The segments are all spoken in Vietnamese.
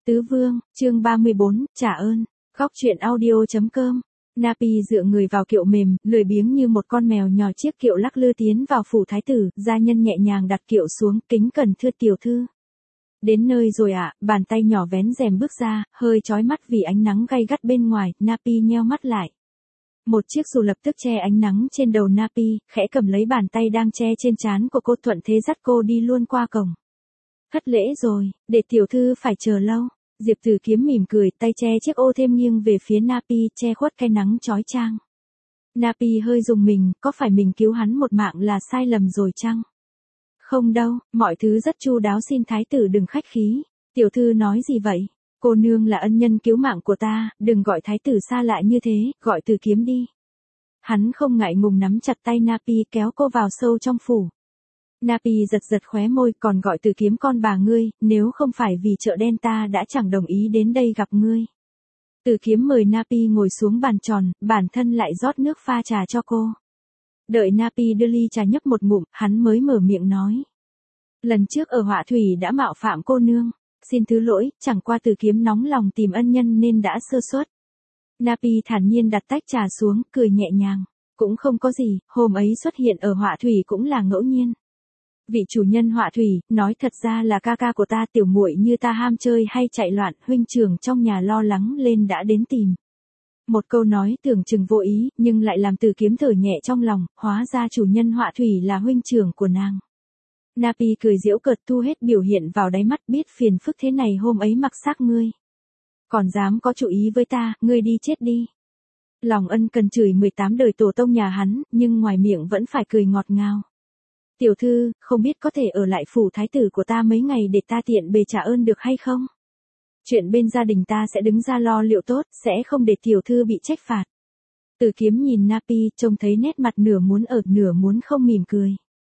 Tứ Vương, chương 34, trả ơn. Góc truyện audio.com. Napi dựa người vào kiệu mềm, lười biếng như một con mèo nhỏ, chiếc kiệu lắc lư tiến vào phủ thái tử, gia nhân nhẹ nhàng đặt kiệu xuống, kính cẩn thưa tiểu thư. Đến nơi rồi ạ, bàn tay nhỏ vén rèm bước ra, hơi chói mắt vì ánh nắng gay gắt bên ngoài, Napi nheo mắt lại. Một chiếc dù lập tức che ánh nắng trên đầu Napi, khẽ cầm lấy bàn tay đang che trên trán của cô, thuận thế dắt cô đi luôn qua cổng. Thất lễ rồi, để tiểu thư phải chờ lâu. Diệp Tử Kiếm mỉm cười, tay che chiếc ô thêm nghiêng về phía Napi, che khuất cái nắng chói chang. Napi hơi rùng mình, có phải mình cứu hắn một mạng là sai lầm rồi chăng? Không đâu, mọi thứ rất chu đáo, xin thái tử đừng khách khí. Tiểu thư nói gì vậy? Cô nương là ân nhân cứu mạng của ta, đừng gọi thái tử xa lạ như thế, gọi Tử Kiếm đi. Hắn không ngại ngùng nắm chặt tay Napi, kéo cô vào sâu trong phủ. Napi giật giật khóe môi, còn gọi Tử Kiếm con bà ngươi, nếu không phải vì chợ đen ta đã chẳng đồng ý đến đây gặp ngươi. Tử Kiếm mời Napi ngồi xuống bàn tròn, bản thân lại rót nước pha trà cho cô. Đợi Napi đưa ly trà nhấp một ngụm, hắn mới mở miệng nói. Lần trước ở Họa Thủy đã mạo phạm cô nương, xin thứ lỗi, chẳng qua Tử Kiếm nóng lòng tìm ân nhân nên đã sơ suất. Napi thản nhiên đặt tách trà xuống, cười nhẹ nhàng. Cũng không có gì, hôm ấy xuất hiện ở Họa Thủy cũng là ngẫu nhiên. Vị chủ nhân Họa Thủy, nói thật ra là ca ca của ta, tiểu muội như ta ham chơi hay chạy loạn, huynh trưởng trong nhà lo lắng lên đã đến tìm. Một câu nói tưởng chừng vô ý, nhưng lại làm Tử Kiếm thở nhẹ trong lòng, hóa ra chủ nhân Họa Thủy là huynh trưởng của nàng. Napi cười giễu cợt, thu hết biểu hiện vào đáy mắt, biết phiền phức thế này hôm ấy mặc xác ngươi. Còn dám có chủ ý với ta, ngươi đi chết đi. Lòng ân cần chửi 18 đời tổ tông nhà hắn, nhưng ngoài miệng vẫn phải cười ngọt ngào. Tiểu thư, không biết có thể ở lại phủ thái tử của ta mấy ngày để ta tiện bề trả ơn được hay không? Chuyện bên gia đình ta sẽ đứng ra lo liệu tốt, sẽ không để tiểu thư bị trách phạt. Tử Kiếm nhìn Napi, trông thấy nét mặt nửa muốn ở nửa muốn không, mỉm cười.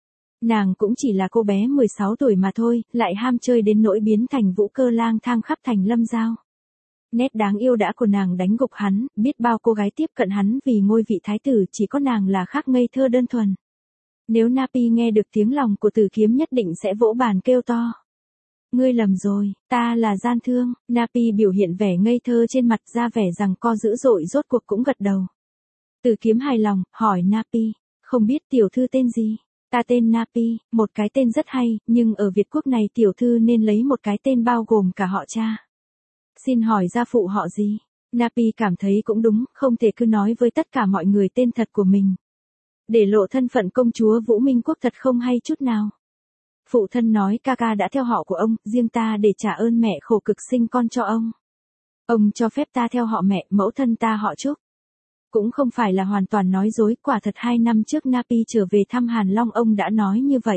Nàng cũng chỉ là cô bé 16 tuổi mà thôi, lại ham chơi đến nỗi biến thành vũ cơ lang thang khắp thành Lâm Giao. Nét đáng yêu đã của nàng đánh gục hắn, biết bao cô gái tiếp cận hắn vì ngôi vị thái tử, chỉ có nàng là khác ngây thơ đơn thuần. Nếu Napi nghe được tiếng lòng của Tử Kiếm nhất định sẽ vỗ bàn kêu to. Ngươi lầm rồi, ta là gian thương. Napi biểu hiện vẻ ngây thơ trên mặt, ra vẻ rằng co dữ dội, rốt cuộc cũng gật đầu. Tử Kiếm hài lòng, hỏi Napi, không biết tiểu thư tên gì? Ta tên Napi, một cái tên rất hay, nhưng ở Việt Quốc này tiểu thư nên lấy một cái tên bao gồm cả họ cha. Xin hỏi gia phụ họ gì? Napi cảm thấy cũng đúng, không thể cứ nói với tất cả mọi người tên thật của mình. Để lộ thân phận công chúa Vũ Minh Quốc thật không hay chút nào. Phụ thân nói ca ca đã theo họ của ông, riêng ta để trả ơn mẹ khổ cực sinh con cho ông. Ông cho phép ta theo họ mẹ, mẫu thân ta họ Trúc. Cũng không phải là hoàn toàn nói dối, quả thật 2 năm trước Napi trở về thăm Hàn Long ông đã nói như vậy.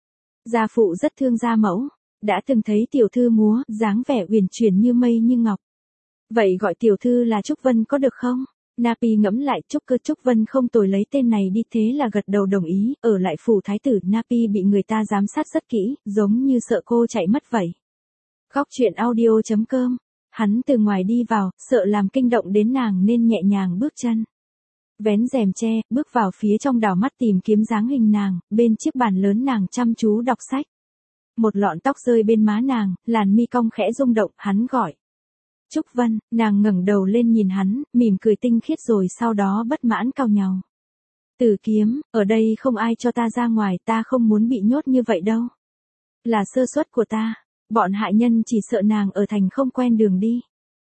Gia phụ rất thương gia mẫu, đã từng thấy tiểu thư múa, dáng vẻ uyển chuyển như mây như ngọc. Vậy gọi tiểu thư là Trúc Vân có được không? Napi ngẫm lại, Trúc Vân không tồi, lấy tên này đi, thế là gật đầu đồng ý. Ở lại phủ thái tử, Napi bị người ta giám sát rất kỹ, giống như sợ cô chạy mất vậy. Góc truyện audio.com. Hắn từ ngoài đi vào, sợ làm kinh động đến nàng nên nhẹ nhàng bước chân. Vén rèm che, bước vào phía trong, đảo mắt tìm kiếm dáng hình nàng, bên chiếc bàn lớn nàng chăm chú đọc sách. Một lọn tóc rơi bên má nàng, làn mi cong khẽ rung động, hắn gọi. Trúc Vân, nàng ngẩng đầu lên nhìn hắn, mỉm cười tinh khiết rồi sau đó bất mãn cau nhàu. Tử Kiếm, ở đây không ai cho ta ra ngoài, ta không muốn bị nhốt như vậy đâu. Là sơ suất của ta, bọn hại nhân chỉ sợ nàng ở thành không quen đường đi.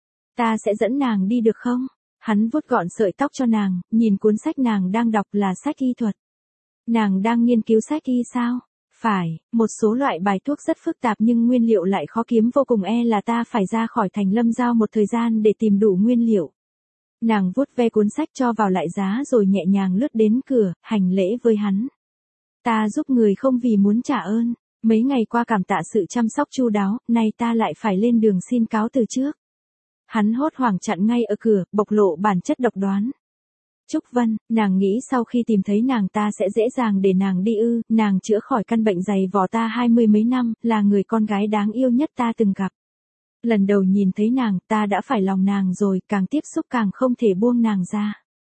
Ta sẽ dẫn nàng đi được không? Hắn vuốt gọn sợi tóc cho nàng, nhìn cuốn sách nàng đang đọc là sách y thuật. Nàng đang nghiên cứu sách y sao? Phải, một số loại bài thuốc rất phức tạp nhưng nguyên liệu lại khó kiếm vô cùng, là ta phải ra khỏi thành Lâm Giao một thời gian để tìm đủ nguyên liệu. Nàng vuốt ve cuốn sách cho vào lại giá rồi nhẹ nhàng lướt đến cửa, hành lễ với hắn. Ta giúp người không vì muốn trả ơn, mấy ngày qua cảm tạ sự chăm sóc chu đáo, nay ta lại phải lên đường xin cáo từ trước. Hắn hốt hoảng chặn ngay ở cửa, bộc lộ bản chất độc đoán. Trúc Vân, nàng nghĩ sau khi tìm thấy nàng ta sẽ dễ dàng để nàng đi ư? Nàng chữa khỏi căn bệnh dày vò ta 20 mấy năm, là người con gái đáng yêu nhất ta từng gặp. Lần đầu nhìn thấy nàng, ta đã phải lòng nàng rồi, càng tiếp xúc càng không thể buông nàng ra.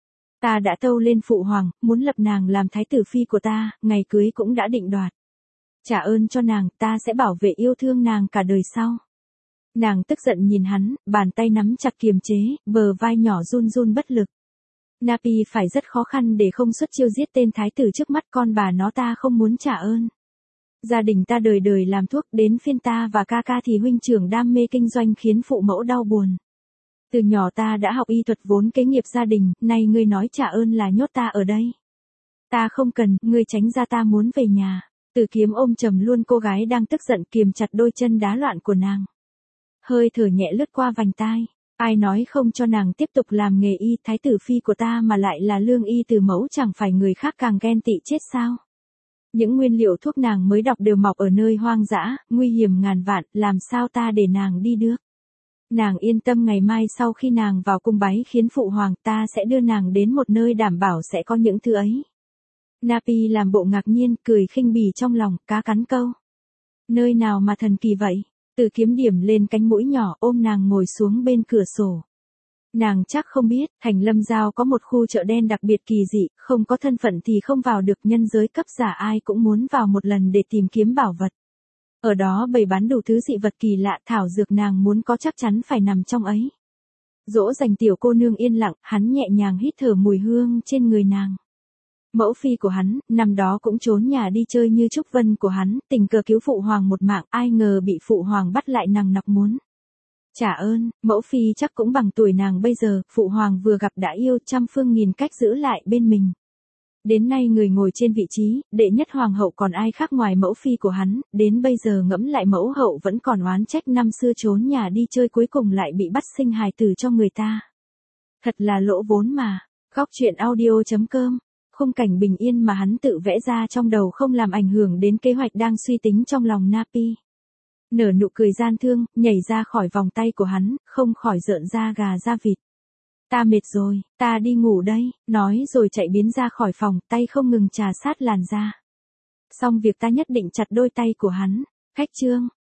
Ta đã tâu lên phụ hoàng, muốn lập nàng làm thái tử phi của ta, ngày cưới cũng đã định đoạt. Trả ơn cho nàng, ta sẽ bảo vệ yêu thương nàng cả đời sau. Nàng tức giận nhìn hắn, bàn tay nắm chặt kiềm chế, bờ vai nhỏ run run bất lực. Napi phải rất khó khăn để không xuất chiêu giết tên thái tử trước mắt, con bà nó ta không muốn trả ơn. Gia đình ta đời đời làm thuốc, đến phiên ta và ca ca thì huynh trưởng đam mê kinh doanh khiến phụ mẫu đau buồn. Từ nhỏ ta đã học y thuật vốn kế nghiệp gia đình, nay ngươi nói trả ơn là nhốt ta ở đây. Ta không cần, ngươi tránh ra, ta muốn về nhà. Tử Kiếm ôm chầm luôn cô gái đang tức giận, kiềm chặt đôi chân đá loạn của nàng. Hơi thở nhẹ lướt qua vành tai. Ai nói không cho nàng tiếp tục làm nghề y, thái tử phi của ta mà lại là lương y từ mẫu, chẳng phải người khác càng ghen tị chết sao? Những nguyên liệu thuốc nàng mới đọc đều mọc ở nơi hoang dã, nguy hiểm ngàn vạn, làm sao ta để nàng đi được? Nàng yên tâm, ngày mai sau khi nàng vào cung bái khiến phụ hoàng, ta sẽ đưa nàng đến một nơi đảm bảo sẽ có những thứ ấy. Napi làm bộ ngạc nhiên, cười khinh bỉ trong lòng, cá cắn câu. Nơi nào mà thần kỳ vậy? Tử Kiếm điểm lên cánh mũi nhỏ, ôm nàng ngồi xuống bên cửa sổ. Nàng chắc không biết, Thành Lâm Giao có một khu chợ đen đặc biệt kỳ dị, không có thân phận thì không vào được, nhân giới cấp giả ai cũng muốn vào một lần để tìm kiếm bảo vật. Ở đó bày bán đủ thứ dị vật kỳ lạ, thảo dược, nàng muốn có chắc chắn phải nằm trong ấy. Dỗ dành tiểu cô nương yên lặng, hắn nhẹ nhàng hít thở mùi hương trên người nàng. Mẫu phi của hắn, năm đó cũng trốn nhà đi chơi như Trúc Vân của hắn, tình cờ cứu phụ hoàng một mạng, ai ngờ bị phụ hoàng bắt lại, nàng nặc muốn trả ơn. Mẫu phi chắc cũng bằng tuổi nàng bây giờ, phụ hoàng vừa gặp đã yêu, trăm phương nghìn cách giữ lại bên mình. Đến nay người ngồi trên vị trí, đệ nhất hoàng hậu còn ai khác ngoài mẫu phi của hắn, đến bây giờ ngẫm lại mẫu hậu vẫn còn oán trách năm xưa trốn nhà đi chơi cuối cùng lại bị bắt sinh hài tử cho người ta. Thật là lỗ vốn mà. Góc truyện audio.com. Khung cảnh bình yên mà hắn tự vẽ ra trong đầu không làm ảnh hưởng đến kế hoạch đang suy tính trong lòng Napi. Nở nụ cười gian thương, nhảy ra khỏi vòng tay của hắn, không khỏi rợn da gà da vịt. Ta mệt rồi, ta đi ngủ đây, nói rồi chạy biến ra khỏi phòng, tay không ngừng chà sát làn da. Xong việc ta nhất định chặt đôi tay của hắn. Khách trương.